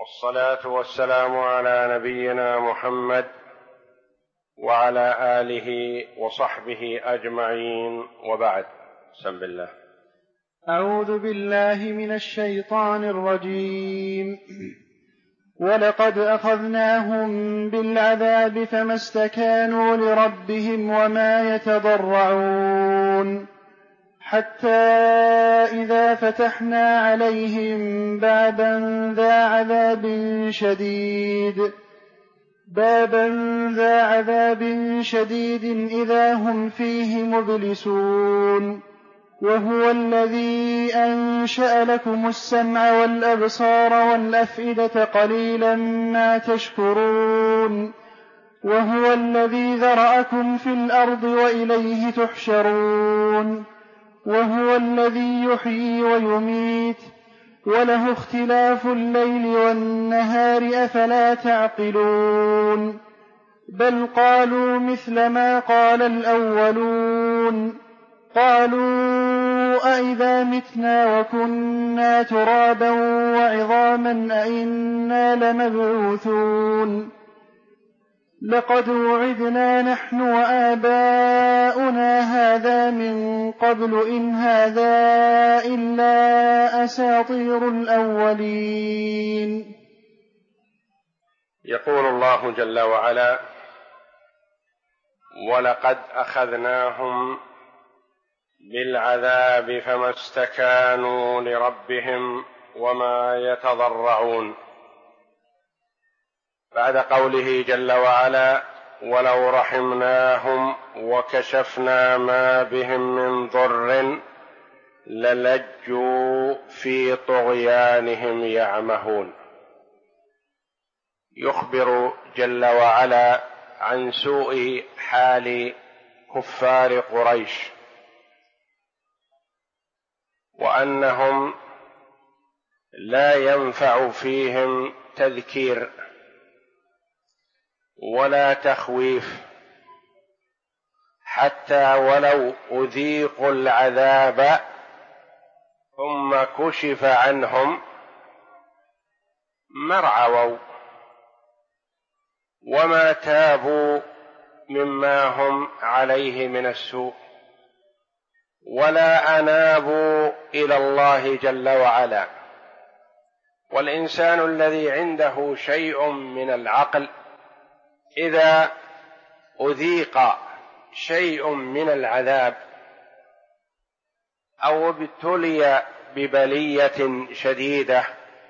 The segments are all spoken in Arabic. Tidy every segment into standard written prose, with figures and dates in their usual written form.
والصلاة والسلام على نبينا محمد وعلى آله وصحبه أجمعين، وبعد. بسم الله. أعوذ بالله من الشيطان الرجيم. ولقد أخذناهم بالعذاب فما استكانوا لربهم وما يتضرعون، حتى إذا فتحنا عليهم بابا ذا عذاب شديد إذا هم فيه مبلسون. وهو الذي أنشأ لكم السمع والأبصار والأفئدة قليلا ما تشكرون. وهو الذي ذرأكم في الأرض وإليه تحشرون. وهو الذي يحيي ويميت وله اختلاف الليل والنهار، أفلا تعقلون؟ بل قالوا مثل ما قال الأولون، قالوا أئذا متنا وكنا ترابا وعظاما أئنا لمبعوثون؟ لقد وعدنا نحن وآباؤنا هذا من قبل إن هذا إلا أساطير الأولين. يقول الله جل وعلا: ولقد أخذناهم بالعذاب فما استكانوا لربهم وما يتضرعون. بعد قوله جل وعلا: ولو رحمناهم وكشفنا ما بهم من ضر للجوا في طغيانهم يعمهون، يخبر جل وعلا عن سوء حال كفار قريش، وأنهم لا ينفع فيهم تذكير ولا تخويف، حتى ولو أذيقوا العذاب ثم كشف عنهم ما ارعوا وما تابوا مما هم عليه من السوء، ولا أنابوا إلى الله جل وعلا. والإنسان الذي عنده شيء من العقل إذا أذيق شيء من العذاب أو ابتلي ببلية شديدة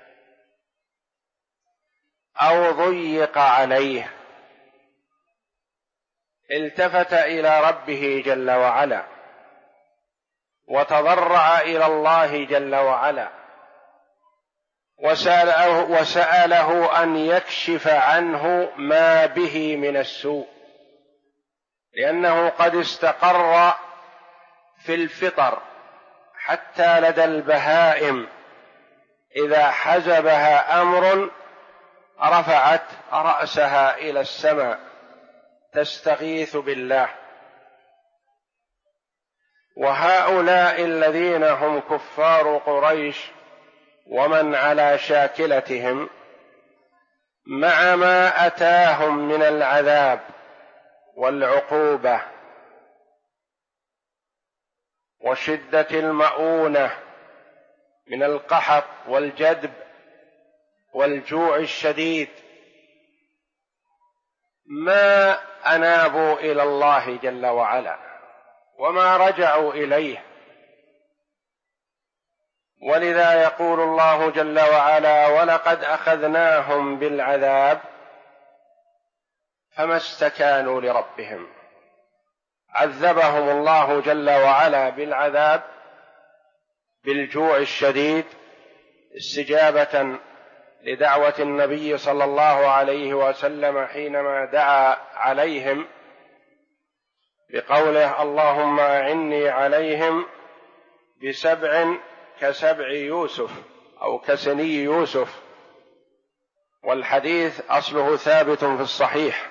أو ضيق عليه التفت إلى ربه جل وعلا وتضرع إلى الله جل وعلا وسأله أن يكشف عنه ما به من السوء، لأنه قد استقر في الفطر حتى لدى البهائم إذا حزبها أمر رفعت رأسها إلى السماء تستغيث بالله. وهؤلاء الذين هم كفار قريش ومن على شاكلتهم، مع ما أتاهم من العذاب والعقوبة وشدة المؤونة من القحط والجدب والجوع الشديد، ما أنابوا إلى الله جل وعلا وما رجعوا إليه. ولذا يقول الله جل وعلا: ولقد أخذناهم بالعذاب فما استكانوا لربهم. عذبهم الله جل وعلا بالعذاب بالجوع الشديد استجابة لدعوة النبي صلى الله عليه وسلم حينما دعا عليهم بقوله: اللهم أعني عليهم بسبع كسبع يوسف أو كسني يوسف. والحديث أصله ثابت في الصحيح.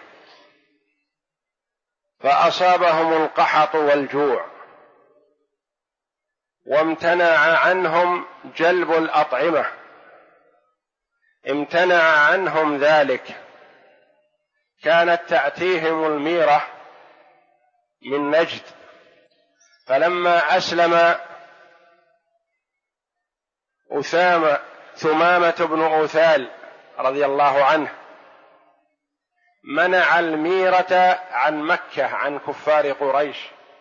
فأصابهم القحط والجوع وامتنع عنهم جلب الأطعمة، امتنع عنهم ذلك. كانت تأتيهم الميرة من نجد، فلما أسلم ثمامة بن أوثال رضي الله عنه منع الميرة عن مكة عن كفار قريش،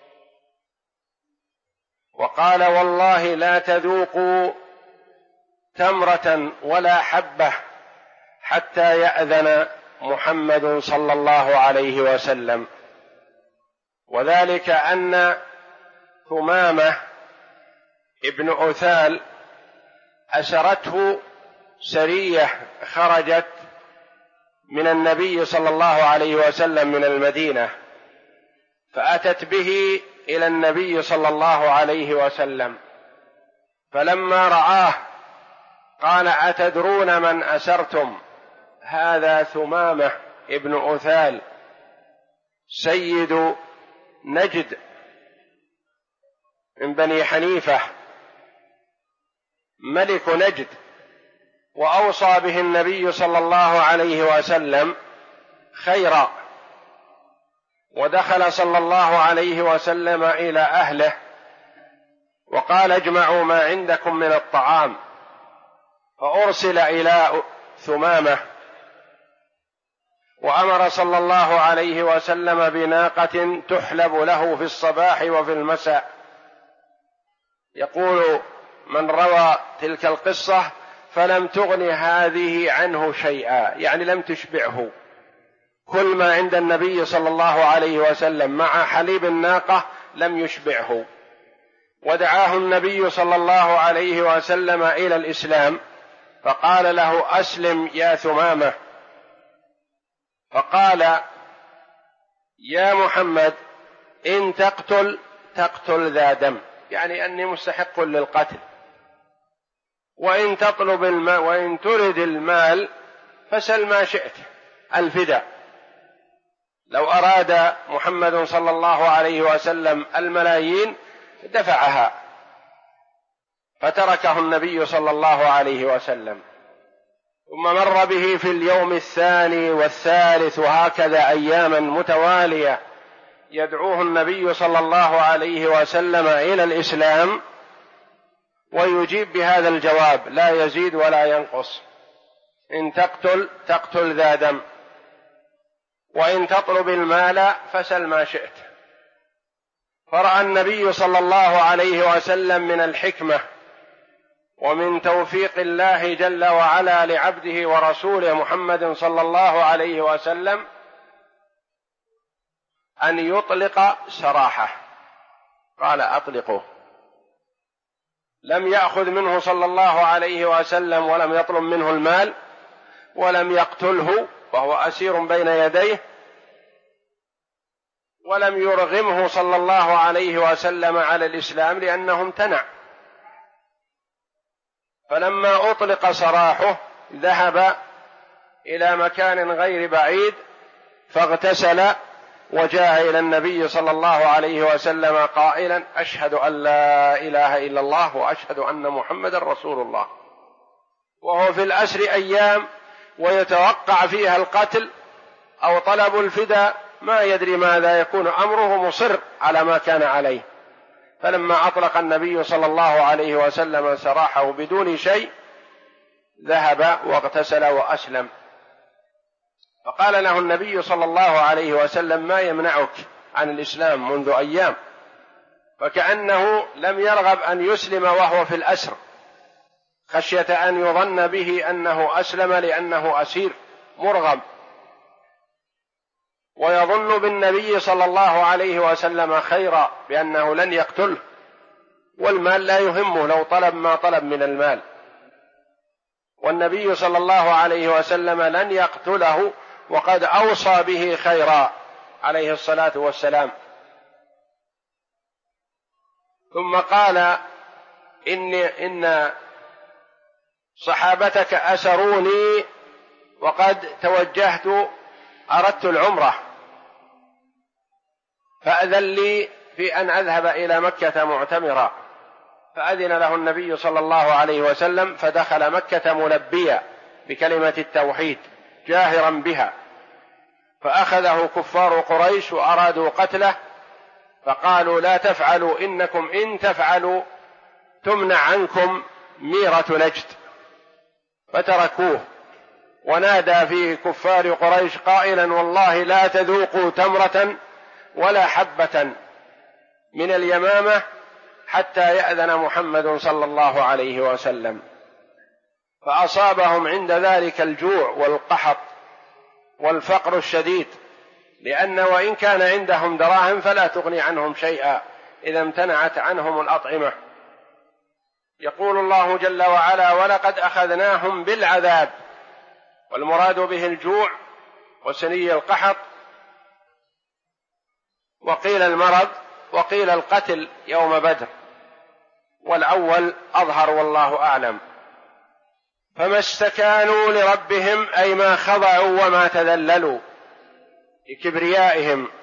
وقال والله لا تذوقوا تمرة ولا حبة حتى يأذن محمد صلى الله عليه وسلم. وذلك أن ثمامة ابن أوثال أسرته سرية خرجت من النبي صلى الله عليه وسلم من المدينة، فأتت به إلى النبي صلى الله عليه وسلم، فلما رآه قال أتدرون من أسرتم؟ هذا ثمامة ابن أوثال سيد نجد من بني حنيفة، ملك نجد، وأوصى به النبي صلى الله عليه وسلم خيرا. ودخل صلى الله عليه وسلم إلى أهله وقال اجمعوا ما عندكم من الطعام، فأرسل إلى ثمامة، وأمر صلى الله عليه وسلم بناقة تحلب له في الصباح وفي المساء. يقول من روى تلك القصة فلم تغن هذه عنه شيئا، يعني لم تشبعه، كل ما عند النبي صلى الله عليه وسلم مع حليب الناقة لم يشبعه. ودعاه النبي صلى الله عليه وسلم إلى الإسلام، فقال له أسلم يا ثمامة، فقال يا محمد إن تقتل ذا دم، يعني أني مستحق للقتل، وإن ترد المال فسل ما شئت الفداء. لو أراد محمد صلى الله عليه وسلم الملايين دفعها، فتركه النبي صلى الله عليه وسلم. ثم مر به في اليوم الثاني والثالث وهكذا أياما متوالية يدعوه النبي صلى الله عليه وسلم إلى الإسلام، ويجيب بهذا الجواب لا يزيد ولا ينقص: إن تقتل ذا دم، وإن تطلب المال فسل ما شئت. فرأى النبي صلى الله عليه وسلم من الحكمة ومن توفيق الله جل وعلا لعبده ورسوله محمد صلى الله عليه وسلم أن يطلق سراحه، قال أطلقه. لم يأخذ منه صلى الله عليه وسلم ولم يطلب منه المال ولم يقتله وهو أسير بين يديه، ولم يرغمه صلى الله عليه وسلم على الإسلام لأنه امتنع. فلما أطلق سراحه ذهب إلى مكان غير بعيد فاغتسل وجاء إلى النبي صلى الله عليه وسلم قائلا: أشهد أن لا إله إلا الله وأشهد أن محمدا رسول الله. وهو في الأسر أيام ويتوقع فيها القتل أو طلب الفداء، ما يدري ماذا يكون أمره، مصر على ما كان عليه. فلما أطلق النبي صلى الله عليه وسلم سراحه بدون شيء ذهب واغتسل وأسلم. فقال له النبي صلى الله عليه وسلم: ما يمنعك عن الإسلام منذ أيام؟ فكأنه لم يرغب أن يسلم وهو في الأسر، خشية أن يظن به أنه أسلم لأنه أسير مرغب، ويظن بالنبي صلى الله عليه وسلم خيرا بأنه لن يقتله، والمال لا يهمه لو طلب ما طلب من المال، والنبي صلى الله عليه وسلم لن يقتله وقد أوصى به خيرا عليه الصلاة والسلام. ثم قال: إن صحابتك أسروني وقد توجهت، أردت العمرة، فأذن لي في أن أذهب إلى مكة معتمرا. فأذن له النبي صلى الله عليه وسلم فدخل مكة ملبيا بكلمة التوحيد جاهرا بها، فأخذه كفار قريش وأرادوا قتله، فقالوا لا تفعلوا إنكم إن تفعلوا تمنع عنكم ميرة نجد، فتركوه. ونادى في كفار قريش قائلا والله لا تذوقوا تمرة ولا حبة من اليمامة حتى يأذن محمد صلى الله عليه وسلم. فأصابهم عند ذلك الجوع والقحط والفقر الشديد، لأن وإن كان عندهم دراهم فلا تغني عنهم شيئا إذا امتنعت عنهم الأطعمة. يقول الله جل وعلا ولقد أخذناهم بالعذاب، والمراد به الجوع وسني القحط، وقيل المرض، وقيل القتل يوم بدر، والأول أظهر والله أعلم. فما استكانوا لربهم أي ما خضعوا وما تذللوا لكبريائهم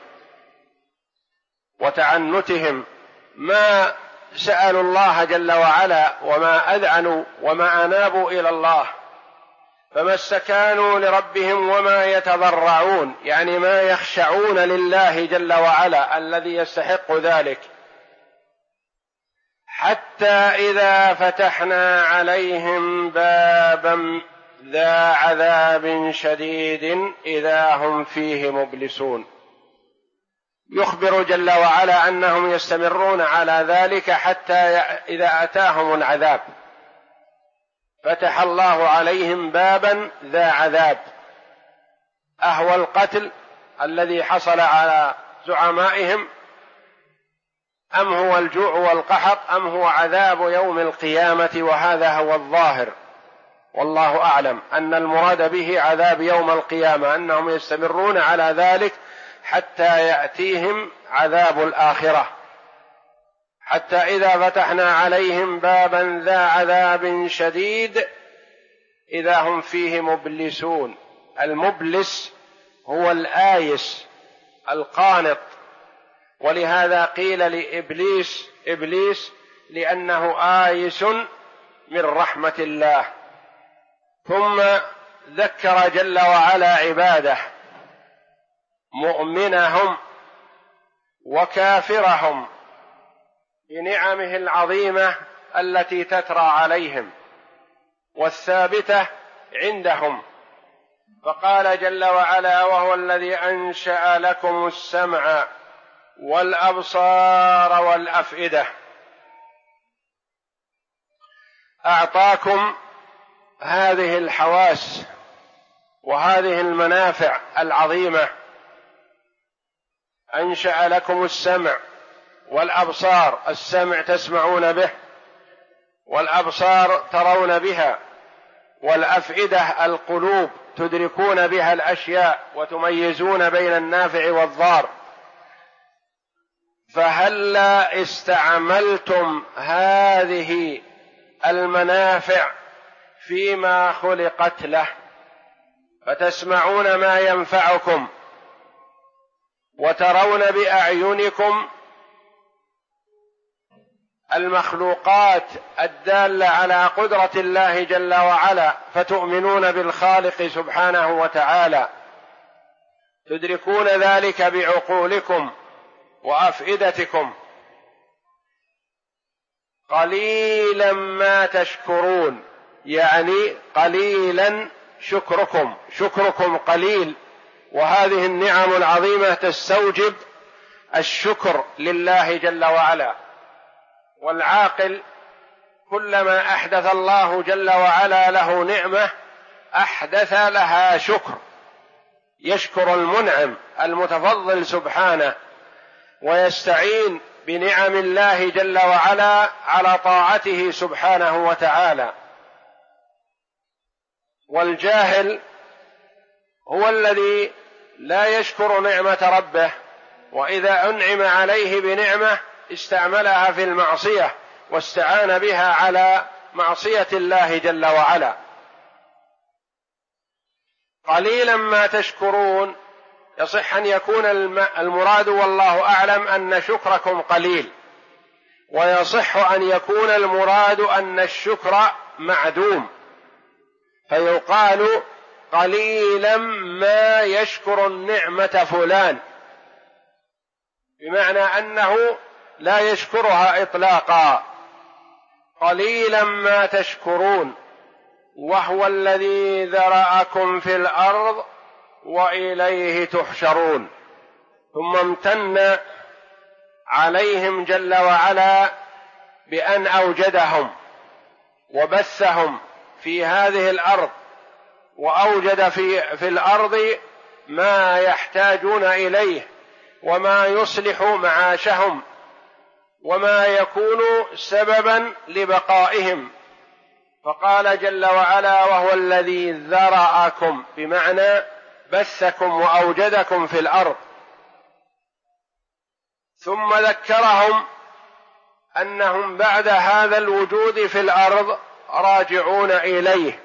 وتعنتهم، ما سألوا الله جل وعلا وما أذعنوا وما أنابوا إلى الله. فما استكانوا لربهم وما يتضرعون، يعني ما يخشعون لله جل وعلا الذي يستحق ذلك، حتى إذا فتحنا عليهم بابا ذا عذاب شديد إذا هم فيه مبلسون. يخبر جل وعلا أنهم يستمرون على ذلك حتى إذا أتاهم العذاب فتح الله عليهم بابا ذا عذاب، أهو القتل الذي حصل على زعمائهم، أم هو الجوع والقحط، أم هو عذاب يوم القيامة؟ وهذا هو الظاهر والله أعلم أن المراد به عذاب يوم القيامة، أنهم يستمرون على ذلك حتى يأتيهم عذاب الآخرة. حتى إذا فتحنا عليهم بابا ذا عذاب شديد إذا هم فيه مبلسون. المبلس هو الآيس القانط، ولهذا قيل لإبليس إبليس لأنه آيس من رحمة الله. ثم ذكر جل وعلا عباده مؤمنهم وكافرهم بنعمه العظيمة التي تترى عليهم والثابتة عندهم، فقال جل وعلا وهو الذي أنشأ لكم السمع والأبصار والأفئدة. أعطاكم هذه الحواس وهذه المنافع العظيمة، أنشأ لكم السمع والأبصار، السمع تسمعون به، والأبصار ترون بها، والأفئدة القلوب تدركون بها الأشياء وتميزون بين النافع والضار. فهلا استعملتم هذه المنافع فيما خلقت له، فتسمعون ما ينفعكم وترون بأعينكم المخلوقات الدالة على قدرة الله جل وعلا، فتؤمنون بالخالق سبحانه وتعالى، تدركون ذلك بعقولكم وأفئدتكم. قليلا ما تشكرون، يعني قليلا شكركم، شكركم قليل، وهذه النعم العظيمة تستوجب الشكر لله جل وعلا. والعاقل كلما أحدث الله جل وعلا له نعمة أحدث لها شكر، يشكر المنعم المتفضل سبحانه، ويستعين بنعم الله جل وعلا على طاعته سبحانه وتعالى. والجاهل هو الذي لا يشكر نعمة ربه، وإذا أنعم عليه بنعمة استعملها في المعصية واستعان بها على معصية الله جل وعلا. قليلا ما تشكرون، يصح أن يكون المراد والله أعلم أن شكركم قليل، ويصح أن يكون المراد أن الشكر معدوم، فيقال قليلا ما يشكر النعمة فلان، بمعنى أنه لا يشكرها إطلاقا، قليلا ما تشكرون وهو الذي ذرأكم في الأرض وإليه تحشرون. ثم امتن عليهم جل وعلا بأن أوجدهم وبثهم في هذه الأرض، وأوجد في الأرض ما يحتاجون إليه وما يصلح معاشهم وما يكون سببا لبقائهم، فقال جل وعلا وهو الذي ذرأكم، بمعنى بثكم وأوجدكم في الأرض. ثم ذكرهم أنهم بعد هذا الوجود في الأرض راجعون إليه،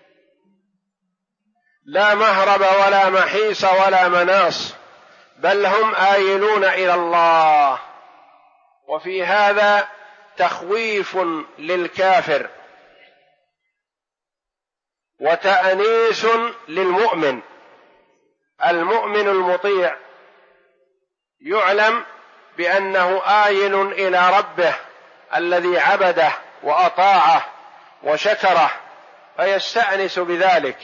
لا مهرب ولا محيص ولا مناص، بل هم آيلون إلى الله. وفي هذا تخويف للكافر وتأنيس للمؤمن. المؤمن المطيع يعلم بأنه آيل إلى ربه الذي عبده وأطاعه وشكره، فيستأنس بذلك.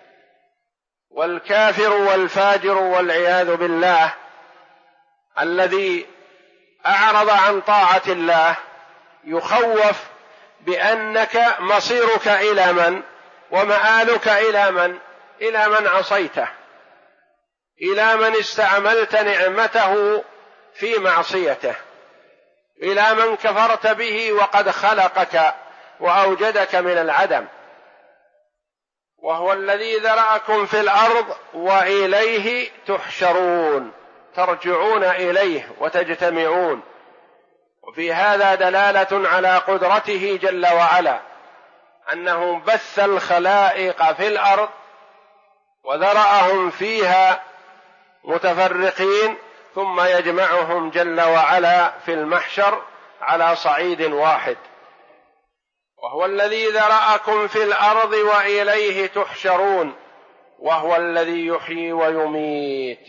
والكافر والفاجر والعياذ بالله الذي أعرض عن طاعة الله يخوف بأنك مصيرك إلى من، ومآلك إلى من؟ إلى من عصيته، إلى من استعملت نعمته في معصيته، إلى من كفرت به وقد خلقك وأوجدك من العدم. وهو الذي ذرأكم في الأرض وإليه تحشرون، ترجعون إليه وتجتمعون. وفي هذا دلالة على قدرته جل وعلا، أنه بث الخلائق في الأرض وذرأهم فيها متفرقين، ثم يجمعهم جل وعلا في المحشر على صعيد واحد. وهو الذي ذرأكم في الأرض وإليه تحشرون، وهو الذي يحيي ويميت.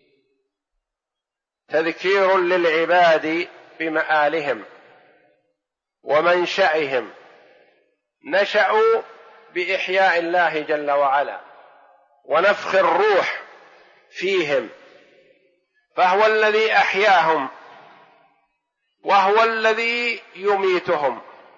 تذكير للعباد بمآلهم ومنشأهم، نشأوا بإحياء الله جل وعلا ونفخ الروح فيهم، فهو الذي أحياهم وهو الذي يميتهم.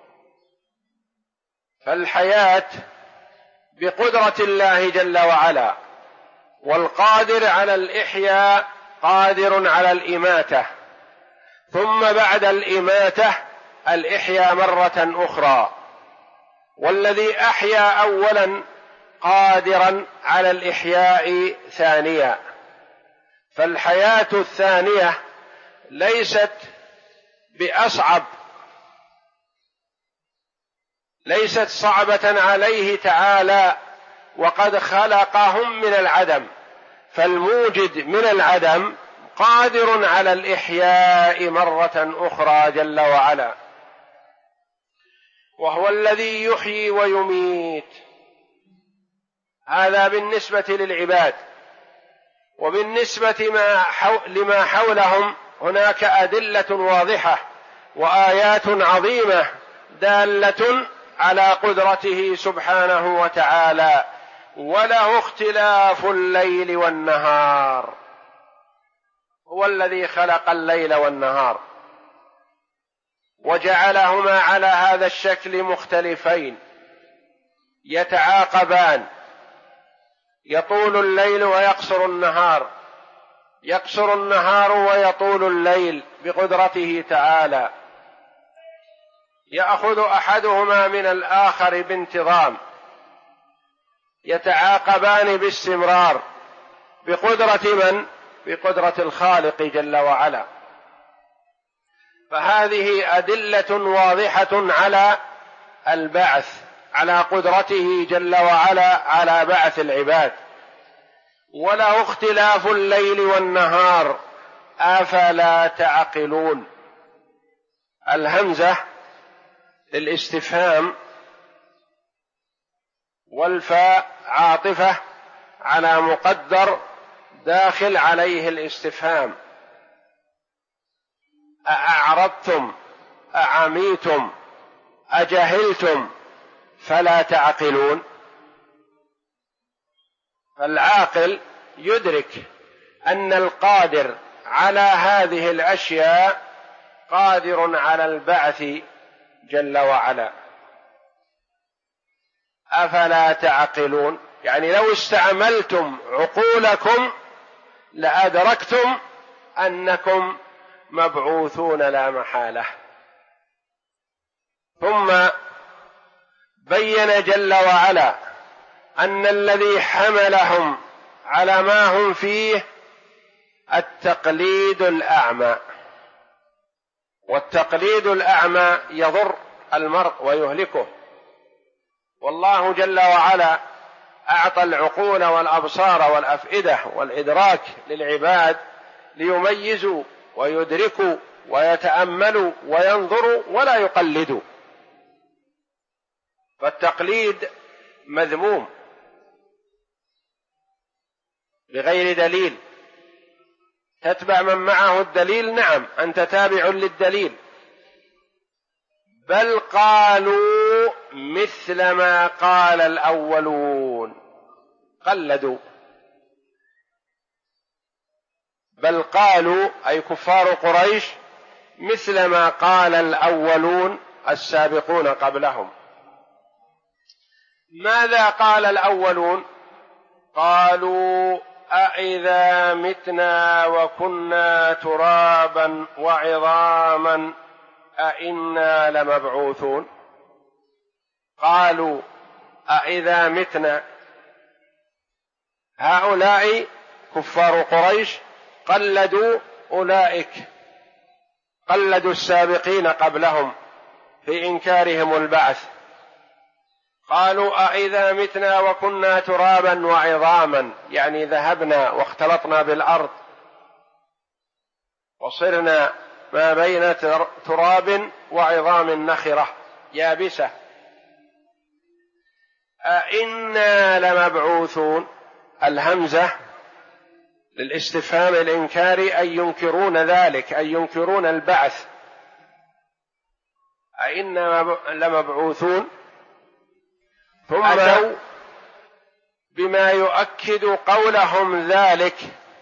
فالحياة بقدرة الله جل وعلا، والقادر على الإحياء قادر على الإماتة، ثم بعد الإماتة الإحياء مرة أخرى. والذي أحيا أولا قادرا على الإحياء ثانيا. فالحياة الثانية ليست بأصعب، ليست صعبة عليه تعالى، وقد خلقهم من العدم، فالموجد من العدم قادر على الإحياء مرة أخرى جل وعلا. وهو الذي يحيي ويميت. هذا بالنسبة للعباد. وبالنسبة لما حولهم هناك أدلة واضحة وآيات عظيمة دالة على قدرته سبحانه وتعالى. وله اختلاف الليل والنهار. هو الذي خلق الليل والنهار وجعلهما على هذا الشكل مختلفين يتعاقبان، يطول الليل ويقصر النهار، يقصر النهار ويطول الليل بقدرته تعالى، يأخذ أحدهما من الآخر بانتظام، يتعاقبان باستمرار بقدرة من؟ بقدرة الخالق جل وعلا. فهذه أدلة واضحة على البعث، على قدرته جل وعلا على بعث العباد. وله اختلاف الليل والنهار أفلا تعقلون. الهمزة للاستفهام والفاء عاطفة على مقدر داخل عليه الاستفهام. أأعرضتم أعميتم أجهلتم فلا تعقلون. فالعاقل يدرك أن القادر على هذه الأشياء قادر على البعث جل وعلا. أفلا تعقلون، يعني لو استعملتم عقولكم لأدركتم أنكم مبعوثون لا محالة. ثم بين جل وعلا أن الذي حملهم على ما هم فيه التقليد الأعمى، والتقليد الأعمى يضر المرء ويهلكه، والله جل وعلا أعطى العقول والأبصار والأفئدة والإدراك للعباد ليميزوا ويدركوا ويتأملوا وينظروا ولا يقلدوا. فالتقليد مذموم بغير دليل. تتبع من معه الدليل، نعم أنت تابع للدليل، بل قالوا مثل ما قال الأولون، قلدوا. بل قالوا أي كفار قريش مثل ما قال الأولون السابقون قبلهم. ماذا قال الأولون؟ قالوا أإذا متنا وكنا ترابا وعظاما أإنا لمبعوثون. قالوا أإذا متنا، هؤلاء كفار قريش قلدوا أولئك، قلدوا السابقين قبلهم في إنكارهم البعث. قالوا أإذا متنا وكنا ترابا وعظاما، يعني ذهبنا واختلطنا بالأرض وصرنا ما بين تراب وعظام نخرة يابسة، أإنا لمبعوثون. الهمزة للاستفهام الإنكاري أي ينكرون ذلك، أي ينكرون البعث. أإنا لمبعوثون. ثم أتوا بما يؤكد قولهم ذلك،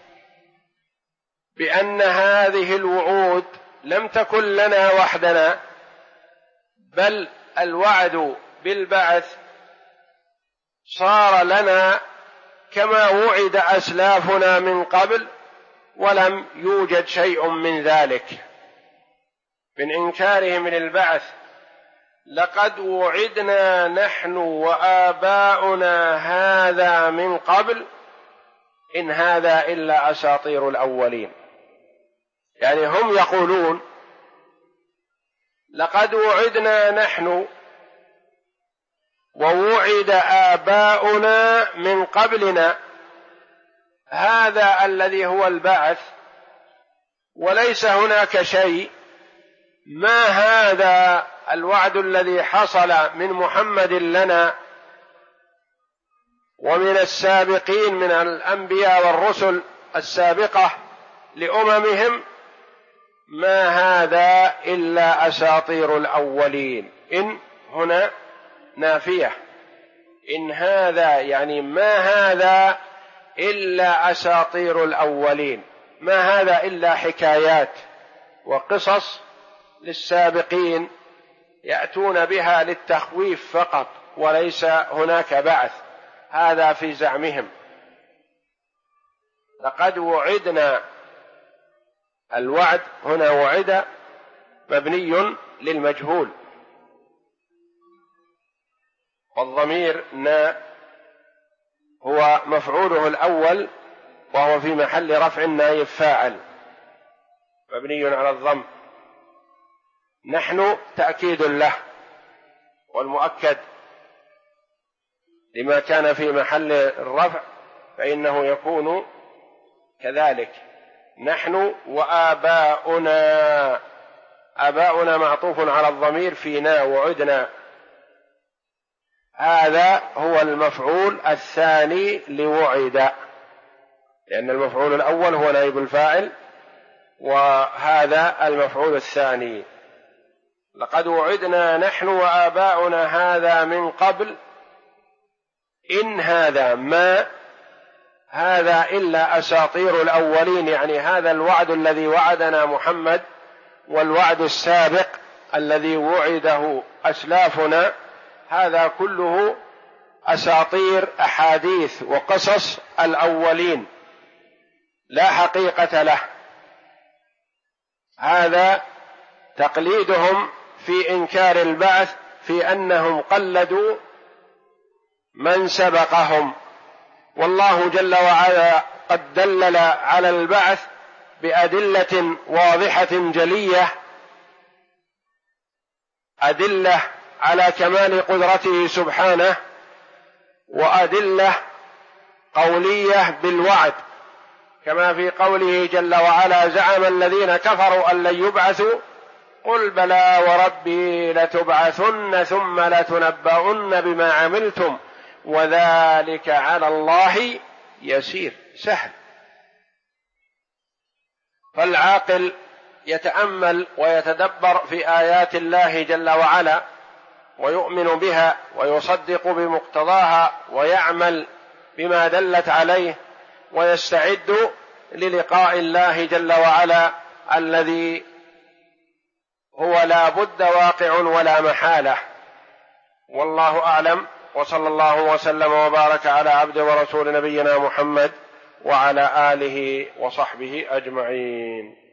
بأن هذه الوعود لم تكن لنا وحدنا، بل الوعد بالبعث صار لنا كما وعد أسلافنا من قبل، ولم يوجد شيء من ذلك. من إنكارهم للبعث: لقد وعدنا نحن وآباؤنا هذا من قبل إن هذا إلا أساطير الأولين. يعني هم يقولون لقد وعدنا نحن ووعد آباؤنا من قبلنا هذا الذي هو البعث، وليس هناك شيء. ما هذا الوعد الذي حصل من محمد لنا ومن السابقين من الأنبياء والرسل السابقة لأممهم، ما هذا إلا أساطير الأولين. إن هنا نافية، إن هذا يعني ما هذا إلا أساطير الأولين، ما هذا إلا حكايات وقصص للسابقين يأتون بها للتخويف فقط، وليس هناك بعث. هذا في زعمهم. لقد وعدنا، الوعد هنا وعد مبني للمجهول، والضمير نا هو مفعوله الأول، وهو في محل رفع نائب فاعل مبني على الضم. نحن تأكيد له، والمؤكد لما كان في محل الرفع فإنه يكون كذلك. نحن وآباؤنا، آباؤنا معطوف على الضمير في نا وعدنا. هذا هو المفعول الثاني لوعد، لأن المفعول الأول هو نائب الفاعل، وهذا المفعول الثاني. لقد وعدنا نحن وآباؤنا هذا من قبل إن هذا ما هذا إلا أساطير الأولين، يعني هذا الوعد الذي وعدنا محمد والوعد السابق الذي وعده أسلافنا، هذا كله أساطير أحاديث وقصص الأولين لا حقيقة له. هذا تقليدهم في إنكار البعث، في أنهم قلدوا من سبقهم، والله جل وعلا قد دلل على البعث بأدلة واضحة جلية، أدلة على كمال قدرته سبحانه، وأدلة قولية بالوعد، كما في قوله جل وعلا: زعم الذين كفروا أن لن يبعثوا قل بلى وربي لتبعثن ثم لتنبؤن بما عملتم وذلك على الله يسير، سهل. فالعاقل يتأمل ويتدبر في آيات الله جل وعلا ويؤمن بها ويصدق بمقتضاها ويعمل بما دلت عليه، ويستعد للقاء الله جل وعلا الذي هو لا بد واقع ولا محالة. والله أعلم، وصلى الله وسلم وبارك على عبد ورسول نبينا محمد وعلى آله وصحبه أجمعين.